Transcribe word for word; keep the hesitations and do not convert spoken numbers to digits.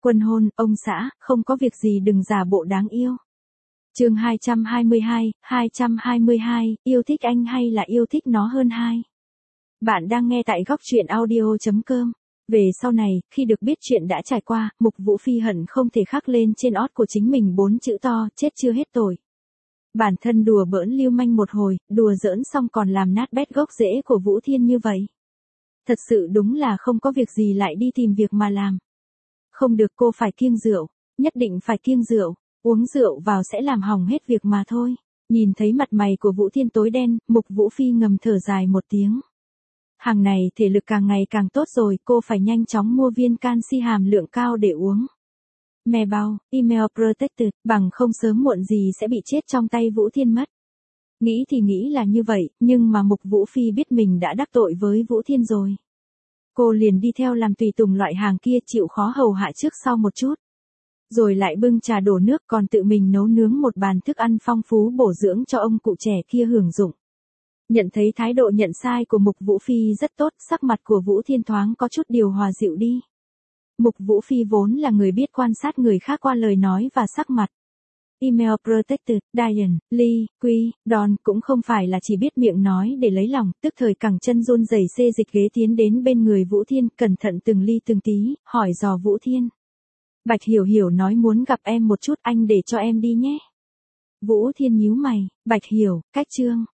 Quân hôn, ông xã, không có việc gì đừng giả bộ đáng yêu. Chương hai trăm hai mươi hai, hai trăm hai mươi hai, yêu thích anh hay là yêu thích nó hơn hai. Bạn đang nghe tại góc truyện audio chấm com. Về sau này, khi được biết chuyện đã trải qua, Mục Vũ Phi hận không thể khắc lên trên ót của chính mình bốn chữ to, chết chưa hết tội. Bản thân đùa bỡn lưu manh một hồi, đùa giỡn xong còn làm nát bét gốc rễ của Vũ Thiên như vậy. Thật sự đúng là không có việc gì lại đi tìm việc mà làm. Không được, cô phải kiêng rượu, nhất định phải kiêng rượu, uống rượu vào sẽ làm hỏng hết việc mà thôi. Nhìn thấy mặt mày của Vũ Thiên tối đen, Mục Vũ Phi ngầm thở dài một tiếng. Hàng này thể lực càng ngày càng tốt rồi, cô phải nhanh chóng mua viên canxi hàm lượng cao để uống. Mè bao, email protected, bằng không sớm muộn gì sẽ bị chết trong tay Vũ Thiên mất. Nghĩ thì nghĩ là như vậy, nhưng mà Mục Vũ Phi biết mình đã đắc tội với Vũ Thiên rồi. Cô liền đi theo làm tùy tùng loại hàng kia, chịu khó hầu hạ trước sau một chút. Rồi lại bưng trà đổ nước, còn tự mình nấu nướng một bàn thức ăn phong phú bổ dưỡng cho ông cụ trẻ kia hưởng dụng. Nhận thấy thái độ nhận sai của Mục Vũ Phi rất tốt, sắc mặt của Vũ Thiên thoáng có chút điều hòa dịu đi. Mục Vũ Phi vốn là người biết quan sát người khác qua lời nói và sắc mặt. Email protected, Diane, Lee, Quy, Don cũng không phải là chỉ biết miệng nói để lấy lòng, tức thời cẳng chân run rẩy xê dịch ghế tiến đến bên người Vũ Thiên, cẩn thận từng ly từng tí, hỏi dò Vũ Thiên. Bạch Hiểu Hiểu nói muốn gặp em một chút, anh để cho em đi nhé. Vũ Thiên nhíu mày, Bạch Hiểu, cách trương,